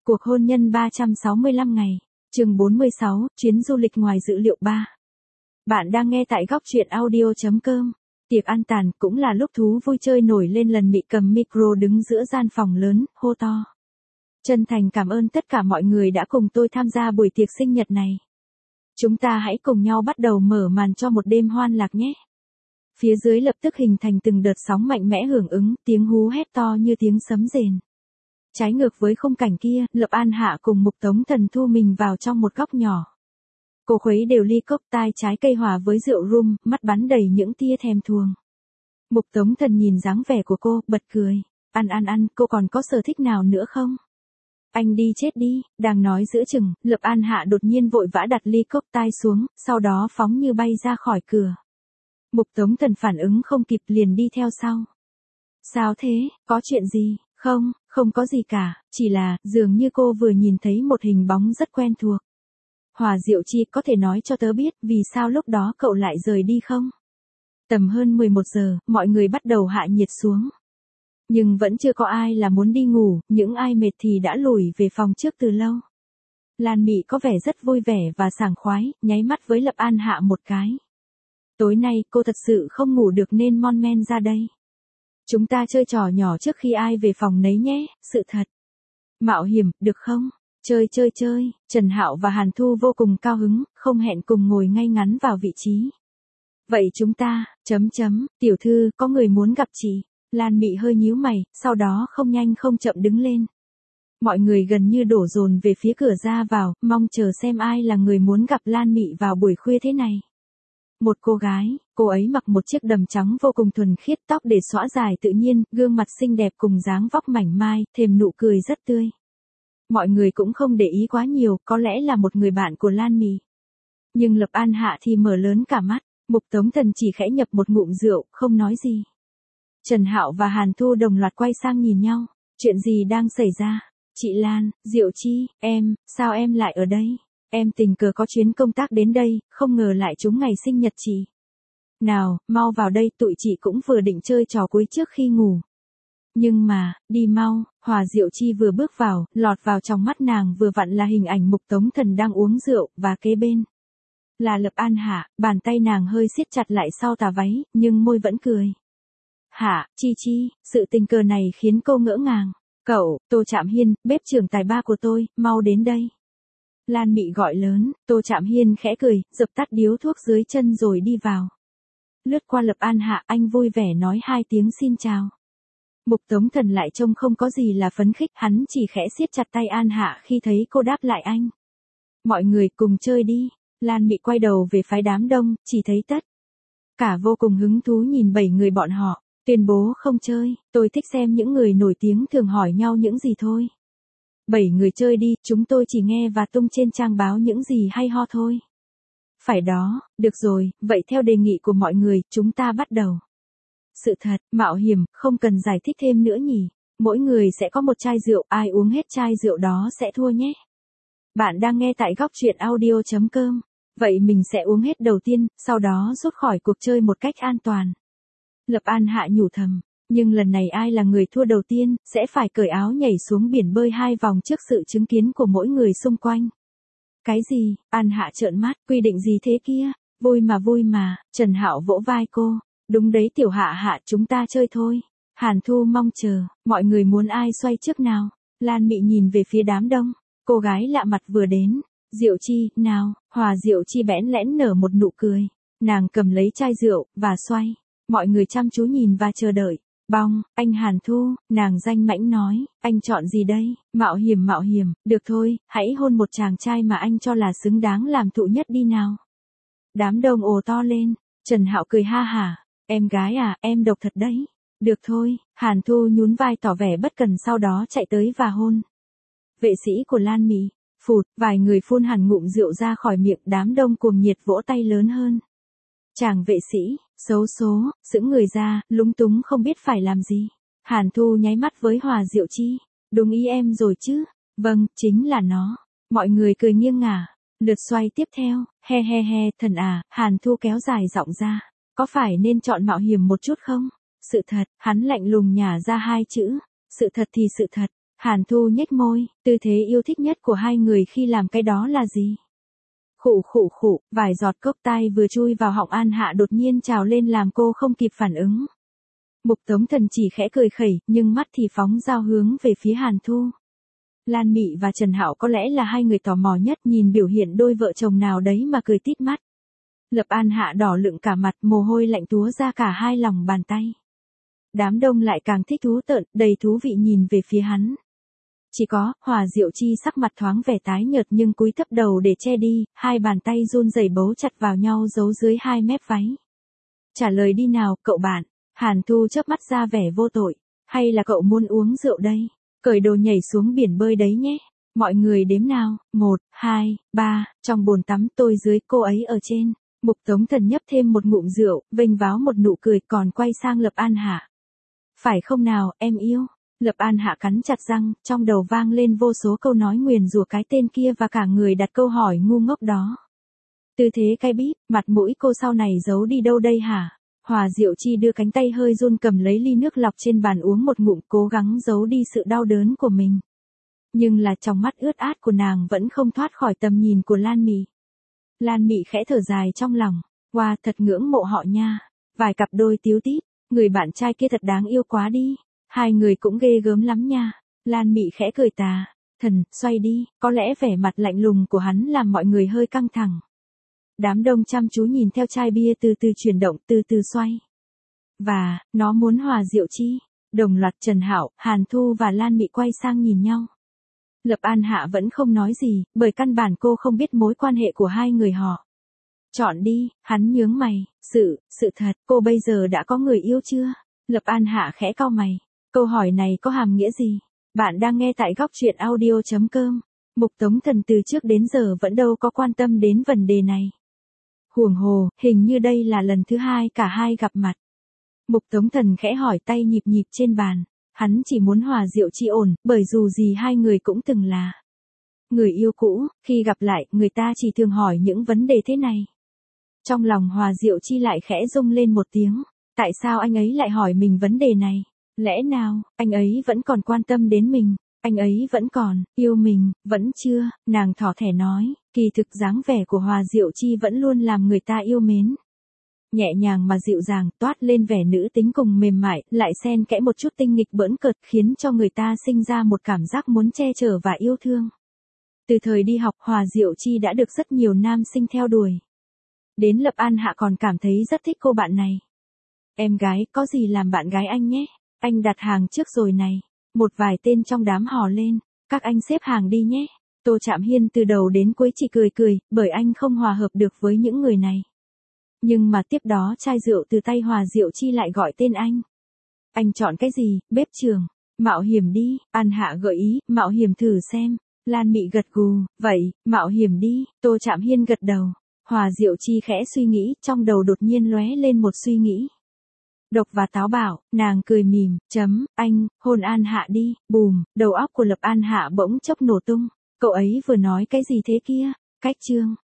Cuộc hôn nhân 365 ngày, chương 46, chuyến du lịch ngoài dự liệu 3. Bạn đang nghe tại góc truyện audio.com. Tiệc ăn tàn cũng là lúc thú vui chơi nổi lên lần Mị cầm micro đứng giữa gian phòng lớn, hô to. Chân thành cảm ơn tất cả mọi người đã cùng tôi tham gia buổi tiệc sinh nhật này. Chúng ta hãy cùng nhau bắt đầu mở màn cho một đêm hoan lạc nhé. Phía dưới lập tức hình thành từng đợt sóng mạnh mẽ hưởng ứng, tiếng hú hét to như tiếng sấm rền. Trái ngược với khung cảnh kia, Lập An Hạ cùng Mục Tống Thần thu mình vào trong một góc nhỏ. Cô khuấy đều ly cốc tai trái cây hòa với rượu rum, mắt bắn đầy những tia thèm thuồng. Mục Tống Thần nhìn dáng vẻ của cô, bật cười. Ăn, cô còn có sở thích nào nữa không? Anh đi chết đi, đang nói giữa chừng, Lập An Hạ đột nhiên vội vã đặt ly cốc tai xuống, sau đó phóng như bay ra khỏi cửa. Mục Tống Thần phản ứng không kịp liền đi theo sau. Sao thế, có chuyện gì? Không có gì cả, chỉ là, dường như cô vừa nhìn thấy một hình bóng rất quen thuộc. Hòa Diệu Chi, có thể nói cho tớ biết vì sao lúc đó cậu lại rời đi không? Tầm hơn 11 giờ, mọi người bắt đầu hạ nhiệt xuống. Nhưng vẫn chưa có ai là muốn đi ngủ, những ai mệt thì đã lủi về phòng trước từ lâu. Lan Mị có vẻ rất vui vẻ và sảng khoái, nháy mắt với Lập An Hạ một cái. Tối nay cô thật sự không ngủ được nên mon men ra đây. Chúng ta chơi trò nhỏ trước khi ai về phòng nấy nhé, sự thật. Mạo hiểm, được không? Chơi. Trần Hạo và Hàn Thu vô cùng cao hứng, không hẹn cùng ngồi ngay ngắn vào vị trí. Vậy chúng ta, tiểu thư, có người muốn gặp chị. Lan Mị hơi nhíu mày, sau đó không nhanh không chậm đứng lên. Mọi người gần như đổ dồn về phía cửa ra vào, mong chờ xem ai là người muốn gặp Lan Mị vào buổi khuya thế này. Một cô gái, cô ấy mặc một chiếc đầm trắng vô cùng thuần khiết, tóc để xõa dài tự nhiên, gương mặt xinh đẹp cùng dáng vóc mảnh mai, thêm nụ cười rất tươi. Mọi người cũng không để ý quá nhiều, có lẽ là một người bạn của Lan Mị. Nhưng Lập An Hạ thì mở lớn cả mắt, Mục Tống Thần chỉ khẽ nhập một ngụm rượu, không nói gì. Trần Hạo và Hàn Thu đồng loạt quay sang nhìn nhau, chuyện gì đang xảy ra? Chị Lan, Diệu Chi, sao em lại ở đây? Em tình cờ có chuyến công tác đến đây, không ngờ lại trúng ngày sinh nhật chị. Nào, mau vào đây, tụi chị cũng vừa định chơi trò cuối trước khi ngủ. Nhưng mà, đi mau, Hòa Diệu Chi vừa bước vào, lọt vào trong mắt nàng vừa vặn là hình ảnh Mục Tống Thần đang uống rượu, và kế bên là Lập An Hạ, bàn tay nàng hơi siết chặt lại sau tà váy, nhưng môi vẫn cười. Hạ, Chi, sự tình cờ này khiến cô ngỡ ngàng. Cậu, Tô Trạm Hiên, bếp trưởng tài ba của tôi, mau đến đây. Lan Mị gọi lớn, Tô Trạm Hiên khẽ cười, dập tắt điếu thuốc dưới chân rồi đi vào. Lướt qua Lập An Hạ, anh vui vẻ nói 2 tiếng xin chào. Mục Tống Thần lại trông không có gì là phấn khích, hắn chỉ khẽ siết chặt tay An Hạ khi thấy cô đáp lại anh. Mọi người cùng chơi đi. Lan Mị quay đầu về phái đám đông, chỉ thấy tất cả vô cùng hứng thú nhìn 7 người bọn họ, tuyên bố không chơi, tôi thích xem những người nổi tiếng thường hỏi nhau những gì thôi. 7 người chơi đi, chúng tôi chỉ nghe và tung trên trang báo những gì hay ho thôi. Phải đó, được rồi, vậy theo đề nghị của mọi người, chúng ta bắt đầu. Sự thật, mạo hiểm, không cần giải thích thêm nữa nhỉ. Mỗi người sẽ có một chai rượu, ai uống hết chai rượu đó sẽ thua nhé. Bạn đang nghe tại góc truyện audio.com. Vậy mình sẽ uống hết đầu tiên, sau đó rút khỏi cuộc chơi một cách an toàn. Lập An Hạ nhủ thầm, nhưng lần này ai là người thua đầu tiên, sẽ phải cởi áo nhảy xuống biển bơi 2 vòng trước sự chứng kiến của mỗi người xung quanh. Cái gì? An Hạ trợn mắt, quy định gì thế kia? Vui mà, Trần Hạo vỗ vai cô. Đúng đấy tiểu Hạ, chúng ta chơi thôi. Hàn Thu mong chờ, mọi người muốn ai xoay trước nào? Lan Mị nhìn về phía đám đông, cô gái lạ mặt vừa đến. Diệu Chi, nào, Hòa Diệu Chi bẽn lẽn nở một nụ cười. Nàng cầm lấy chai rượu, và xoay. Mọi người chăm chú nhìn và chờ đợi. Bong, anh Hàn Thu, nàng danh mãnh nói, anh chọn gì đây? Mạo hiểm, được thôi, hãy hôn một chàng trai mà anh cho là xứng đáng làm thụ nhất đi nào. Đám đông ồ to lên, Trần Hạo cười ha hả, em gái à, em độc thật đấy. Được thôi, Hàn Thu nhún vai tỏ vẻ bất cần sau đó chạy tới và hôn. Vệ sĩ của Lan Mị, phụt, vài người phun hẳn ngụm rượu ra khỏi miệng, đám đông cuồng nhiệt vỗ tay lớn hơn. Chàng vệ sĩ, xấu số, sững người ra, lúng túng không biết phải làm gì. Hàn Thu nháy mắt với Hòa Diệu Chi. Đúng ý em rồi chứ? Vâng, chính là nó. Mọi người cười nghiêng ngả. Lượt xoay tiếp theo, he, thần à, Hàn Thu kéo dài giọng ra. Có phải nên chọn mạo hiểm một chút không? Sự thật, hắn lạnh lùng nhả ra 2 chữ. Sự thật thì sự thật. Hàn Thu nhếch môi, tư thế yêu thích nhất của hai người khi làm cái đó là gì? Khụ khụ khụ, vài giọt cốc tai vừa chui vào họng An Hạ đột nhiên trào lên làm cô không kịp phản ứng. Mục Tống Thần chỉ khẽ cười khẩy, nhưng mắt thì phóng dao hướng về phía Hàn Thu. Lan Mị và Trần Hạo có lẽ là hai người tò mò nhất nhìn biểu hiện đôi vợ chồng nào đấy mà cười tít mắt. Lập An Hạ đỏ lựng cả mặt, mồ hôi lạnh túa ra cả hai lòng bàn tay. Đám đông lại càng thích thú tợn, đầy thú vị nhìn về phía hắn. Chỉ có, Hòa Diệu Chi sắc mặt thoáng vẻ tái nhợt nhưng cúi thấp đầu để che đi, hai bàn tay run rẩy bấu chặt vào nhau giấu dưới hai mép váy. Trả lời đi nào, cậu bạn. Hàn Thu chớp mắt ra vẻ vô tội. Hay là cậu muốn uống rượu đây? Cởi đồ nhảy xuống biển bơi đấy nhé. Mọi người đếm nào, 1, 2, 3, trong bồn tắm tôi dưới cô ấy ở trên. Mục Tống Thần nhấp thêm một ngụm rượu, vênh váo một nụ cười còn quay sang Lập An Hạ. Phải không nào, em yêu? Lập An Hạ cắn chặt răng, trong đầu vang lên vô số câu nói nguyền rủa cái tên kia và cả người đặt câu hỏi ngu ngốc đó. Tư thế cay bíp, mặt mũi cô sau này giấu đi đâu đây hả? Hòa Diệu Chi đưa cánh tay hơi run cầm lấy ly nước lọc trên bàn uống một ngụm cố gắng giấu đi sự đau đớn của mình. Nhưng là trong mắt ướt át của nàng vẫn không thoát khỏi tầm nhìn của Lan Mị. Lan Mị khẽ thở dài trong lòng, wow, thật ngưỡng mộ họ nha. Vài cặp đôi tíu tít, người bạn trai kia thật đáng yêu quá đi. Hai người cũng ghê gớm lắm nha. Lan Mị khẽ cười tà. Thần, xoay đi, có lẽ vẻ mặt lạnh lùng của hắn làm mọi người hơi căng thẳng. Đám đông chăm chú nhìn theo chai bia từ từ chuyển động, từ từ xoay. Và, nó muốn Hòa Diệu Chi. Đồng loạt Trần Hạo, Hàn Thu và Lan Mị quay sang nhìn nhau. Lập An Hạ vẫn không nói gì, bởi căn bản cô không biết mối quan hệ của hai người họ. Chọn đi, hắn nhướng mày, sự thật, cô bây giờ đã có người yêu chưa? Lập An Hạ khẽ cau mày. Câu hỏi này có hàm nghĩa gì? Bạn đang nghe tại góc truyện audio.com. Mục Tống Thần từ trước đến giờ vẫn đâu có quan tâm đến vấn đề này. Huống hồ, hình như đây là lần thứ hai cả hai gặp mặt. Mục Tống Thần khẽ hỏi tay nhịp nhịp trên bàn. Hắn chỉ muốn Hòa Diệu Chi ổn, bởi dù gì hai người cũng từng là người yêu cũ, khi gặp lại, người ta chỉ thường hỏi những vấn đề thế này. Trong lòng Hòa Diệu Chi lại khẽ rung lên một tiếng. Tại sao anh ấy lại hỏi mình vấn đề này? Lẽ nào, anh ấy vẫn còn quan tâm đến mình? Anh ấy vẫn còn yêu mình, vẫn chưa? Nàng thỏ thẻ nói, kỳ thực dáng vẻ của Hòa Diệu Chi vẫn luôn làm người ta yêu mến. Nhẹ nhàng mà dịu dàng, toát lên vẻ nữ tính cùng mềm mại, lại xen kẽ một chút tinh nghịch bỡn cợt, khiến cho người ta sinh ra một cảm giác muốn che chở và yêu thương. Từ thời đi học, Hòa Diệu Chi đã được rất nhiều nam sinh theo đuổi. Đến Lập An Hạ còn cảm thấy rất thích cô bạn này. Em gái, có gì làm bạn gái anh nhé? Anh đặt hàng trước rồi này. Một vài tên trong đám hò lên. Các anh xếp hàng đi nhé. Tô Trạm Hiên từ đầu đến cuối chỉ cười, bởi anh không hòa hợp được với những người này. Nhưng mà tiếp đó chai rượu từ tay Hòa Diệu Chi lại gọi tên anh. Anh chọn cái gì, bếp trường? Mạo hiểm đi, An Hạ gợi ý, mạo hiểm thử xem. Lan Mị gật gù, vậy, mạo hiểm đi, Tô Trạm Hiên gật đầu. Hòa Diệu Chi khẽ suy nghĩ, trong đầu đột nhiên lóe lên một suy nghĩ. Độc và táo bạo, nàng cười mỉm, anh, hôn An Hạ đi, bùm, đầu óc của Lập An Hạ bỗng chốc nổ tung. Cậu ấy vừa nói cái gì thế kia? Cách chương.